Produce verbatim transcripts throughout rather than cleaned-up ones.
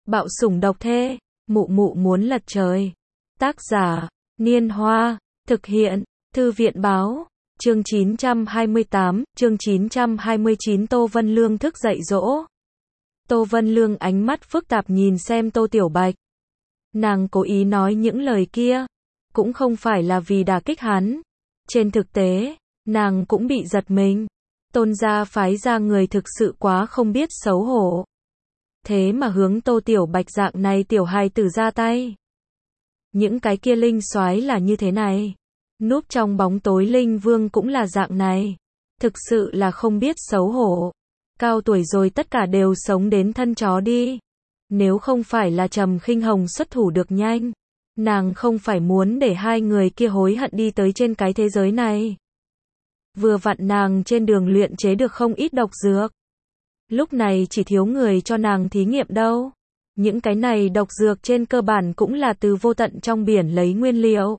Bạo sủng độc thê, mụ mụ muốn lật trời. Tác giả, Niên Hoa, thực hiện, Thư viện Báo, chương chín trăm hai mươi tám, chương chín trăm hai mươi chín Tô Vân Lương thức dậy dỗ. Tô Vân Lương ánh mắt phức tạp nhìn xem Tô Tiểu Bạch. Nàng cố ý nói những lời kia, cũng không phải là vì đả kích hắn. Trên thực tế, nàng cũng bị giật mình. Tôn gia phái ra người thực sự quá không biết xấu hổ. Thế mà hướng Tô Tiểu Bạch dạng này tiểu hài tử ra tay. Những cái kia linh soái là như thế này. Núp trong bóng tối linh vương cũng là dạng này. Thực sự là không biết xấu hổ. Cao tuổi rồi tất cả đều sống đến thân chó đi. Nếu không phải là Trầm Khinh Hồng xuất thủ được nhanh, nàng không phải muốn để hai người kia hối hận đi tới trên cái thế giới này. Vừa vặn nàng trên đường luyện chế được không ít độc dược. Lúc này chỉ thiếu người cho nàng thí nghiệm đâu. Những cái này độc dược trên cơ bản cũng là từ vô tận trong biển lấy nguyên liệu.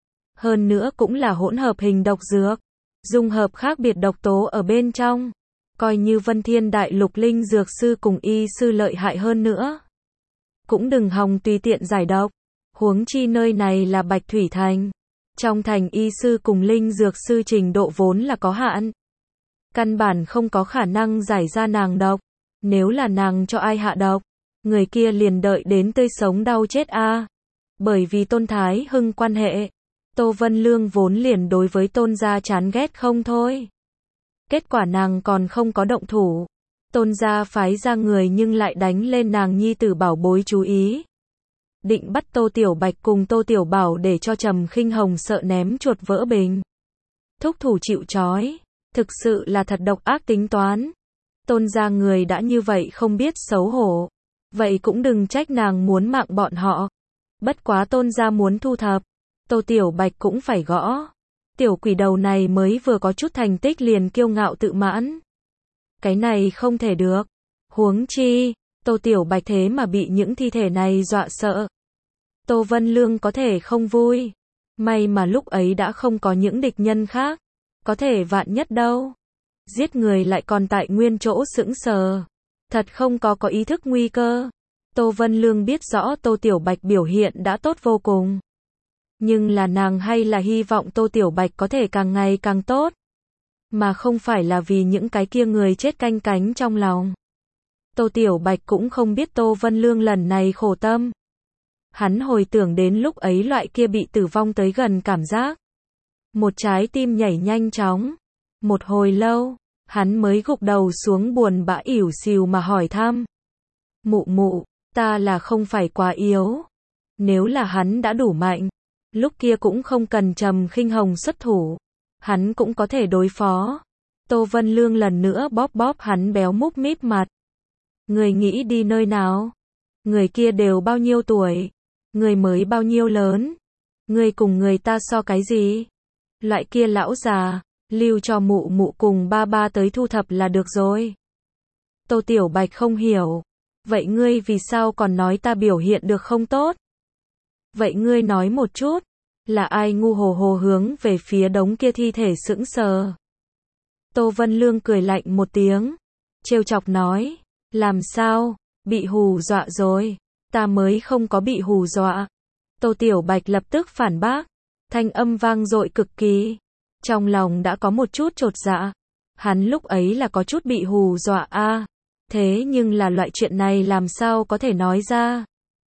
Hơn nữa cũng là hỗn hợp hình độc dược. Dung hợp khác biệt độc tố ở bên trong. Coi như Vân Thiên Đại Lục linh dược sư cùng y sư lợi hại hơn nữa. Cũng đừng hòng tùy tiện giải độc. Huống chi nơi này là Bạch Thủy Thành. Trong thành y sư cùng linh dược sư trình độ vốn là có hạn. Căn bản không có khả năng giải ra nàng độc. Nếu là nàng cho ai hạ độc, người kia liền đợi đến tươi sống đau chết a. À. Bởi vì Tôn Thái Hưng quan hệ, Tô Vân Lương vốn liền đối với Tôn gia chán ghét không thôi. Kết quả nàng còn không có động thủ. Tôn gia phái ra người nhưng lại đánh lên nàng nhi tử bảo bối chú ý. Định bắt Tô Tiểu Bạch cùng Tô Tiểu Bảo để cho Trầm Khinh Hồng sợ ném chuột vỡ bình. Thúc thủ chịu trói. Thực sự là thật độc ác tính toán. Tôn gia người đã như vậy không biết xấu hổ. Vậy cũng đừng trách nàng muốn mạng bọn họ. Bất quá Tôn gia muốn thu thập. Tô Tiểu Bạch cũng phải gõ. Tiểu quỷ đầu này mới vừa có chút thành tích liền kiêu ngạo tự mãn. Cái này không thể được. Huống chi, Tô Tiểu Bạch thế mà bị những thi thể này dọa sợ. Tô Vân Lương có thể không vui. May mà lúc ấy đã không có những địch nhân khác. Có thể vạn nhất đâu. Giết người lại còn tại nguyên chỗ sững sờ. Thật không có có ý thức nguy cơ. Tô Vân Lương biết rõ Tô Tiểu Bạch biểu hiện đã tốt vô cùng. Nhưng là nàng hay là hy vọng Tô Tiểu Bạch có thể càng ngày càng tốt. Mà không phải là vì những cái kia người chết canh cánh trong lòng. Tô Tiểu Bạch cũng không biết Tô Vân Lương lần này khổ tâm. Hắn hồi tưởng đến lúc ấy loại kia bị tử vong tới gần cảm giác. Một trái tim nhảy nhanh chóng. Một hồi lâu, hắn mới gục đầu xuống buồn bã ỉu xìu mà hỏi thăm. Mụ mụ, ta là không phải quá yếu. Nếu là hắn đã đủ mạnh, lúc kia cũng không cần Trầm Khinh Hồng xuất thủ. Hắn cũng có thể đối phó. Tô Vân Lương lần nữa bóp bóp hắn béo múp míp mặt. Người nghĩ đi nơi nào? Người kia đều bao nhiêu tuổi? Người mới bao nhiêu lớn? Người cùng người ta so cái gì? Loại kia lão già, lưu cho mụ mụ cùng ba ba tới thu thập là được rồi. Tô Tiểu Bạch không hiểu. Vậy ngươi vì sao còn nói ta biểu hiện được không tốt? Vậy ngươi nói một chút. Là ai ngu hồ hồ hướng về phía đống kia thi thể sững sờ? Tô Vân Lương cười lạnh một tiếng. Trêu chọc nói. Làm sao? Bị hù dọa rồi. Ta mới không có bị hù dọa. Tô Tiểu Bạch lập tức phản bác. Thanh âm vang dội cực kỳ. Trong lòng đã có một chút chột dạ. Hắn lúc ấy là có chút bị hù dọa a. À, thế nhưng là loại chuyện này làm sao có thể nói ra.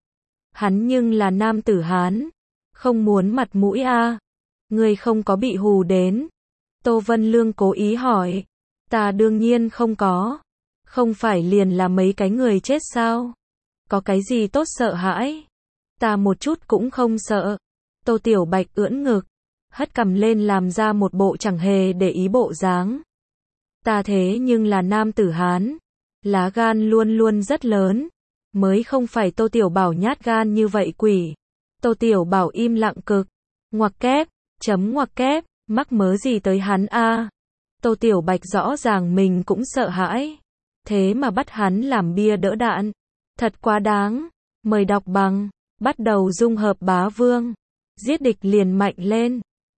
Hắn nhưng là nam tử Hán. Không muốn mặt mũi a. À. Ngươi không có bị hù đến. Tô Vân Lương cố ý hỏi. Ta đương nhiên không có. Không phải liền là mấy cái người chết sao? Có cái gì tốt sợ hãi? Ta một chút cũng không sợ. Tô Tiểu Bạch ưỡn ngực, hất cằm lên làm ra một bộ chẳng hề để ý bộ dáng. Ta thế nhưng là nam tử Hán, lá gan luôn luôn rất lớn, mới không phải Tô Tiểu Bảo nhát gan như vậy quỷ. Tô Tiểu Bảo im lặng cực, ngoặc kép, chấm ngoặc kép, mắc mớ gì tới hắn a? À. Tô Tiểu Bạch rõ ràng mình cũng sợ hãi, thế mà bắt hắn làm bia đỡ đạn, thật quá đáng. Mời đọc bằng, bắt đầu dung hợp bá vương. Giết địch liền mạnh lên.